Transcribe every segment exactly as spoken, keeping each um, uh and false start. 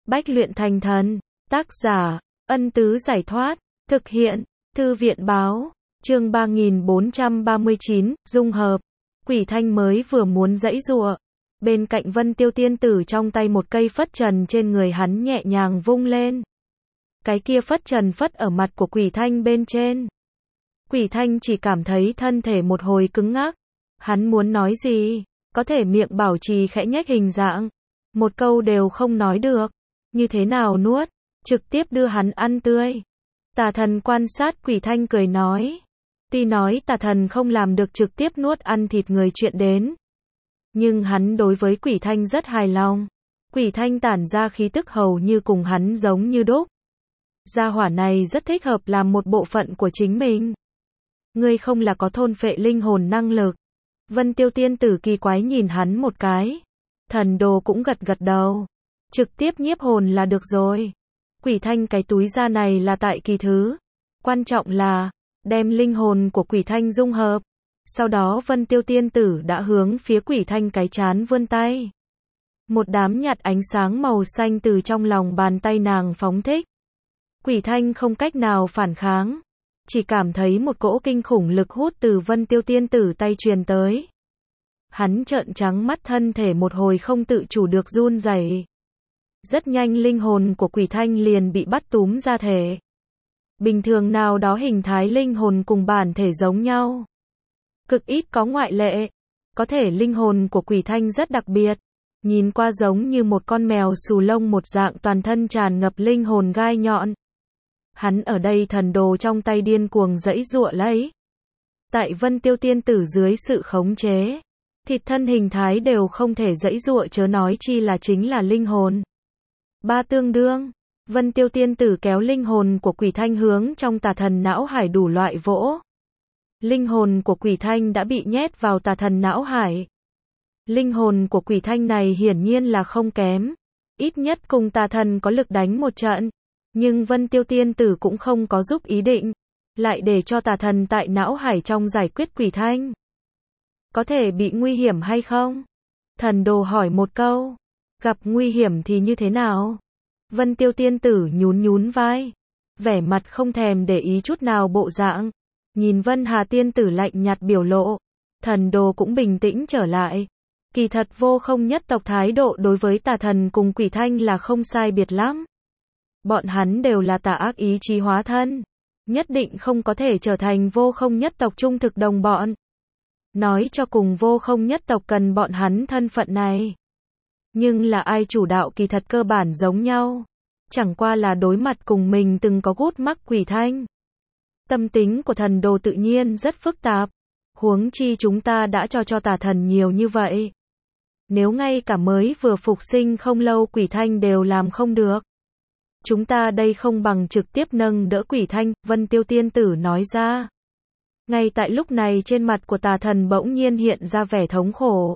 Bách luyện thành thần. Tác giả, Ân Tứ Giải Thoát. Thực hiện, Thư viện Báo. Chương ba nghìn bốn trăm ba mươi chín, dung hợp. Quỷ Thanh mới vừa muốn giãy giụa. Bên cạnh Vân Tiêu Tiên Tử trong tay một cây phất trần trên người hắn nhẹ nhàng vung lên. Cái kia phất trần phất ở mặt của Quỷ Thanh bên trên. Quỷ Thanh chỉ cảm thấy thân thể một hồi cứng ngắc. Hắn muốn nói gì, có thể miệng bảo trì khẽ nhếch hình dạng. Một câu đều không nói được. Như thế nào nuốt, trực tiếp đưa hắn ăn tươi. Tà thần quan sát Quỷ Thanh cười nói. Tuy nói tà thần không làm được trực tiếp nuốt ăn thịt người chuyện đến. Nhưng hắn đối với Quỷ Thanh rất hài lòng. Quỷ Thanh tản ra khí tức hầu như cùng hắn giống như đúc. Gia hỏa này rất thích hợp làm một bộ phận của chính mình. Ngươi không là có thôn phệ linh hồn năng lực. Vân Tiêu Tiên Tử kỳ quái nhìn hắn một cái. Thần đồ cũng gật gật đầu. Trực tiếp nhiếp hồn là được rồi. Quỷ Thanh cái túi da này là tại kỳ thứ. Quan trọng là, đem linh hồn của Quỷ Thanh dung hợp. Sau đó Vân Tiêu Tiên Tử đã hướng phía Quỷ Thanh cái trán vươn tay. Một đám nhạt ánh sáng màu xanh từ trong lòng bàn tay nàng phóng thích. Quỷ Thanh không cách nào phản kháng. Chỉ cảm thấy một cỗ kinh khủng lực hút từ Vân Tiêu Tiên Tử tay truyền tới. Hắn trợn trắng mắt, thân thể một hồi không tự chủ được run rẩy. Rất nhanh linh hồn của Quỷ Thanh liền bị bắt túm ra thể. Bình thường nào đó hình thái linh hồn cùng bản thể giống nhau. Cực ít có ngoại lệ. Có thể linh hồn của Quỷ Thanh rất đặc biệt. Nhìn qua giống như một con mèo xù lông một dạng, toàn thân tràn ngập linh hồn gai nhọn. Hắn ở đây thần đồ trong tay điên cuồng giãy giụa lấy. Tại Vân Tiêu Tiên Tử dưới sự khống chế, thịt thân hình thái đều không thể giãy giụa, chớ nói chi là chính là linh hồn. Ba tương đương, Vân Tiêu Tiên Tử kéo linh hồn của Quỷ Thanh hướng trong tà thần não hải đủ loại vỗ. Linh hồn của Quỷ Thanh đã bị nhét vào tà thần não hải. Linh hồn của Quỷ Thanh này hiển nhiên là không kém. Ít nhất cùng tà thần có lực đánh một trận. Nhưng Vân Tiêu Tiên Tử cũng không có giúp ý định. Lại để cho tà thần tại não hải trong giải quyết Quỷ Thanh. Có thể bị nguy hiểm hay không? Thần đồ hỏi một câu. Gặp nguy hiểm thì như thế nào? Vân Tiêu Tiên Tử nhún nhún vai. Vẻ mặt không thèm để ý chút nào bộ dạng. Nhìn Vân Hà Tiên Tử lạnh nhạt biểu lộ. Thần đồ cũng bình tĩnh trở lại. Kỳ thật Vô Không nhất tộc thái độ đối với tà thần cùng Quỷ Thanh là không sai biệt lắm. Bọn hắn đều là tà ác ý chí hóa thân. Nhất định không có thể trở thành Vô Không nhất tộc trung thực đồng bọn. Nói cho cùng Vô Không nhất tộc cần bọn hắn thân phận này. Nhưng là ai chủ đạo kỳ thật cơ bản giống nhau. Chẳng qua là đối mặt cùng mình từng có gút mắc Quỷ Thanh. Tâm tính của thần đồ tự nhiên rất phức tạp. Huống chi chúng ta đã cho cho tà thần nhiều như vậy. Nếu ngay cả mới vừa phục sinh không lâu Quỷ Thanh đều làm không được. Chúng ta đây không bằng trực tiếp nâng đỡ Quỷ Thanh, Vân Tiêu Tiên Tử nói ra. Ngay tại lúc này trên mặt của tà thần bỗng nhiên hiện ra vẻ thống khổ.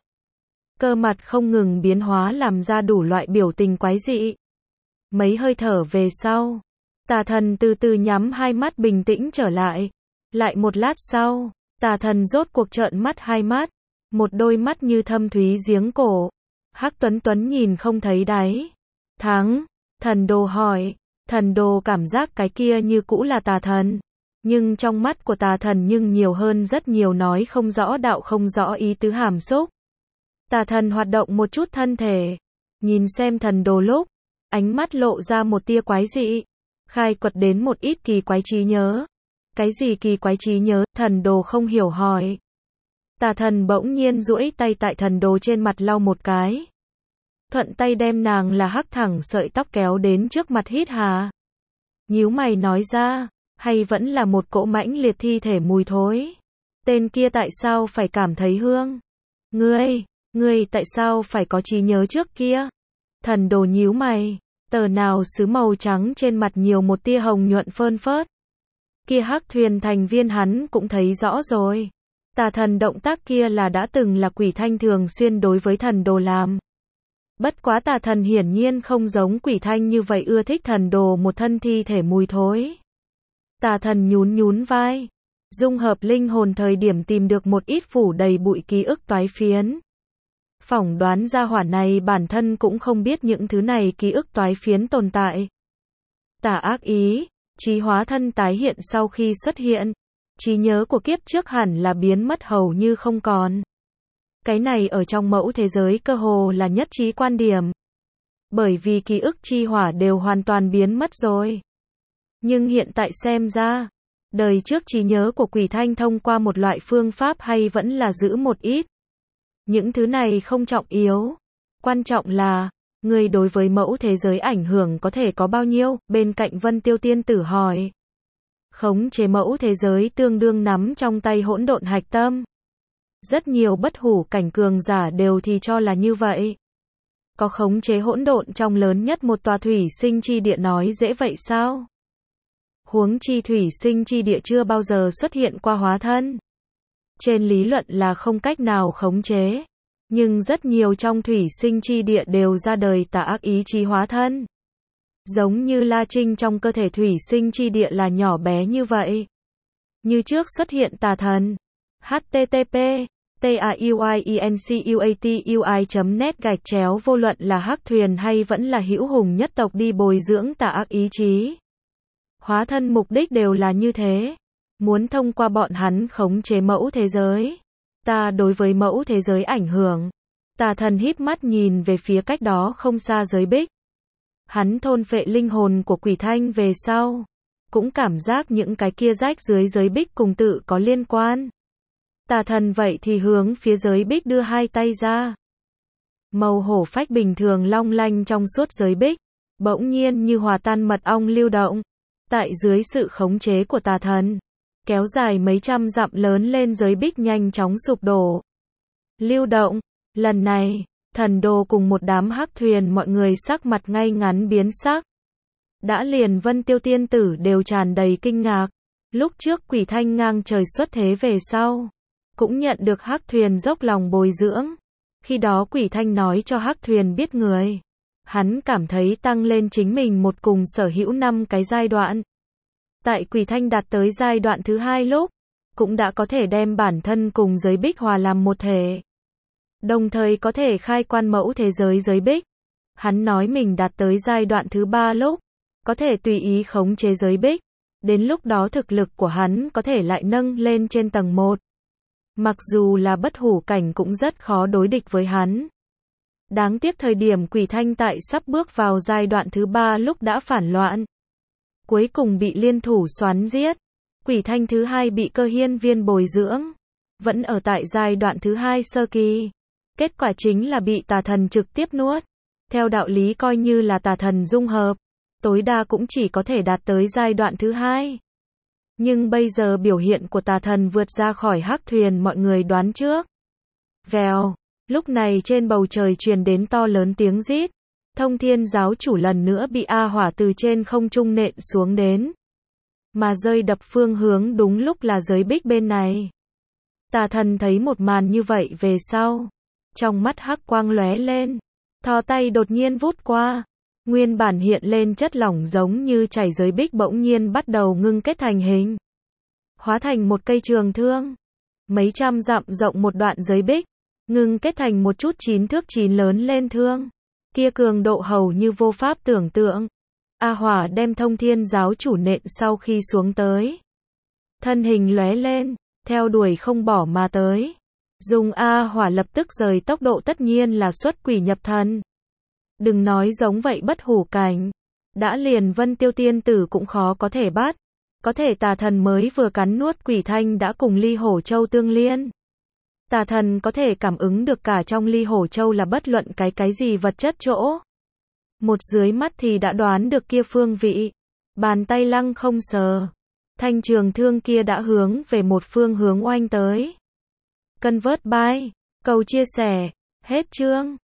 Cơ mặt không ngừng biến hóa làm ra đủ loại biểu tình quái dị. Mấy hơi thở về sau, tà thần từ từ nhắm hai mắt bình tĩnh trở lại. Lại một lát sau, tà thần rốt cuộc trợn mắt hai mắt. Một đôi mắt như thâm thúy giếng cổ. Hắc Tuấn Tuấn nhìn không thấy đáy. Thắng, thần đồ hỏi. Thần đồ cảm giác cái kia như cũ là tà thần. Nhưng trong mắt của tà thần nhưng nhiều hơn rất nhiều nói không rõ đạo không rõ ý tứ hàm xúc. Tà thần hoạt động một chút thân thể. Nhìn xem thần đồ lúc. Ánh mắt lộ ra một tia quái dị. Khai quật đến một ít kỳ quái trí nhớ. Cái gì kỳ quái trí nhớ? Thần đồ không hiểu hỏi. Tà thần bỗng nhiên duỗi tay tại thần đồ trên mặt lau một cái. Thuận tay đem nàng là hắc thẳng sợi tóc kéo đến trước mặt hít hà. Nhíu mày nói ra. Hay vẫn là một cỗ mãnh liệt thi thể mùi thối. Tên kia tại sao phải cảm thấy hương? Ngươi, ngươi tại sao phải có trí nhớ trước kia? Thần đồ nhíu mày. Tờ nào sứ màu trắng trên mặt nhiều một tia hồng nhuận phơn phớt. Kia hắc thuyền thành viên hắn cũng thấy rõ rồi. Tà thần động tác kia là đã từng là Quỷ Thanh thường xuyên đối với thần đồ làm. Bất quá tà thần hiển nhiên không giống Quỷ Thanh như vậy ưa thích thần đồ một thân thi thể mùi thối. Tà thần nhún nhún vai. Dung hợp linh hồn thời điểm tìm được một ít phủ đầy bụi ký ức toái phiến. Phỏng đoán gia hỏa này bản thân cũng không biết những thứ này ký ức toái phiến tồn tại. Tà ác ý, trí hóa thân tái hiện sau khi xuất hiện. Trí nhớ của kiếp trước hẳn là biến mất hầu như không còn. Cái này ở trong mẫu thế giới cơ hồ là nhất trí quan điểm. Bởi vì ký ức chi hỏa đều hoàn toàn biến mất rồi. Nhưng hiện tại xem ra, đời trước trí nhớ của Quỷ Thanh thông qua một loại phương pháp hay vẫn là giữ một ít. Những thứ này không trọng yếu. Quan trọng là, người đối với mẫu thế giới ảnh hưởng có thể có bao nhiêu, bên cạnh Vân Tiêu Tiên Tử hỏi. Khống chế mẫu thế giới tương đương nắm trong tay hỗn độn hạch tâm. Rất nhiều bất hủ cảnh cường giả đều thì cho là như vậy. Có khống chế hỗn độn trong lớn nhất một tòa thủy sinh chi địa nói dễ vậy sao? Huống chi thủy sinh chi địa chưa bao giờ xuất hiện qua hóa thân. Trên lý luận là không cách nào khống chế. Nhưng rất nhiều trong thủy sinh chi địa đều ra đời tà ác ý chí hóa thân. Giống như La Trinh trong cơ thể thủy sinh chi địa là nhỏ bé như vậy. Như trước xuất hiện tà thần. H T T P tauiencuatui chấm net gạch chéo vô luận là hắc thuyền hay vẫn là hữu hùng nhất tộc đi bồi dưỡng tà ác ý chí. Hóa thân mục đích đều là như thế. Muốn thông qua bọn hắn khống chế mẫu thế giới. Ta đối với mẫu thế giới ảnh hưởng. Tà thần híp mắt nhìn về phía cách đó không xa giới bích. Hắn thôn phệ linh hồn của Quỷ Thanh về sau. Cũng cảm giác những cái kia rách dưới giới bích cùng tự có liên quan. Tà thần vậy thì hướng phía giới bích đưa hai tay ra. Màu hổ phách bình thường long lanh trong suốt giới bích. Bỗng nhiên như hòa tan mật ong lưu động. Tại dưới sự khống chế của tà thần. Kéo dài mấy trăm dặm lớn lên giới bích nhanh chóng sụp đổ. Lưu động. Lần này, thần đồ cùng một đám hắc thuyền mọi người sắc mặt ngay ngắn biến sắc. Đã liền Vân Tiêu Tiên Tử đều tràn đầy kinh ngạc. Lúc trước Quỷ Thanh ngang trời xuất thế về sau. Cũng nhận được hắc thuyền dốc lòng bồi dưỡng. Khi đó Quỷ Thanh nói cho hắc thuyền biết người. Hắn cảm thấy tăng lên chính mình một cùng sở hữu năm cái giai đoạn. Tại Quỷ Thanh đạt tới giai đoạn thứ hai lúc, cũng đã có thể đem bản thân cùng giới bích hòa làm một thể. Đồng thời có thể khai quan mẫu thế giới giới bích. Hắn nói mình đạt tới giai đoạn thứ ba lúc, có thể tùy ý khống chế giới bích. Đến lúc đó thực lực của hắn có thể lại nâng lên trên tầng một. Mặc dù là bất hủ cảnh cũng rất khó đối địch với hắn. Đáng tiếc thời điểm Quỷ Thanh tại sắp bước vào giai đoạn thứ ba lúc đã phản loạn. Cuối cùng bị liên thủ xoắn giết. Quỷ Thanh thứ hai bị Cơ Hiên Viên bồi dưỡng. Vẫn ở tại giai đoạn thứ hai sơ kỳ. Kết quả chính là bị tà thần trực tiếp nuốt. Theo đạo lý coi như là tà thần dung hợp. Tối đa cũng chỉ có thể đạt tới giai đoạn thứ hai. Nhưng bây giờ biểu hiện của tà thần vượt ra khỏi hắc thuyền mọi người đoán trước. Vèo. Lúc này trên bầu trời truyền đến to lớn tiếng rít. Thông Thiên giáo chủ lần nữa bị A Hỏa từ trên không trung nện xuống đến. Mà rơi đập phương hướng đúng lúc là giới bích bên này. Tà thần thấy một màn như vậy về sau. Trong mắt hắc quang lóe lên. Thò tay đột nhiên vút qua. Nguyên bản hiện lên chất lỏng giống như chảy giới bích bỗng nhiên bắt đầu ngưng kết thành hình. Hóa thành một cây trường thương. Mấy trăm dặm rộng một đoạn giới bích. Ngưng kết thành một chút chín thước chín lớn lên thương. Kia cường độ hầu như vô pháp tưởng tượng. A Hỏa đem Thông Thiên giáo chủ nện sau khi xuống tới. Thân hình lóe lên, theo đuổi không bỏ mà tới. Dùng A Hỏa lập tức rời tốc độ tất nhiên là xuất quỷ nhập thần. Đừng nói giống vậy bất hủ cảnh. Đã liền Vân Tiêu Tiên Tử cũng khó có thể bắt. Có thể tà thần mới vừa cắn nuốt Quỷ Thanh đã cùng Ly Hổ Châu tương liên. Tà thần có thể cảm ứng được cả trong Ly Hổ Châu là bất luận cái cái gì vật chất chỗ. Một dưới mắt thì đã đoán được kia phương vị. Bàn tay lăng không sờ. Thanh trường thương kia đã hướng về một phương hướng oanh tới. Convert by. Cầu chia sẻ. Hết chương.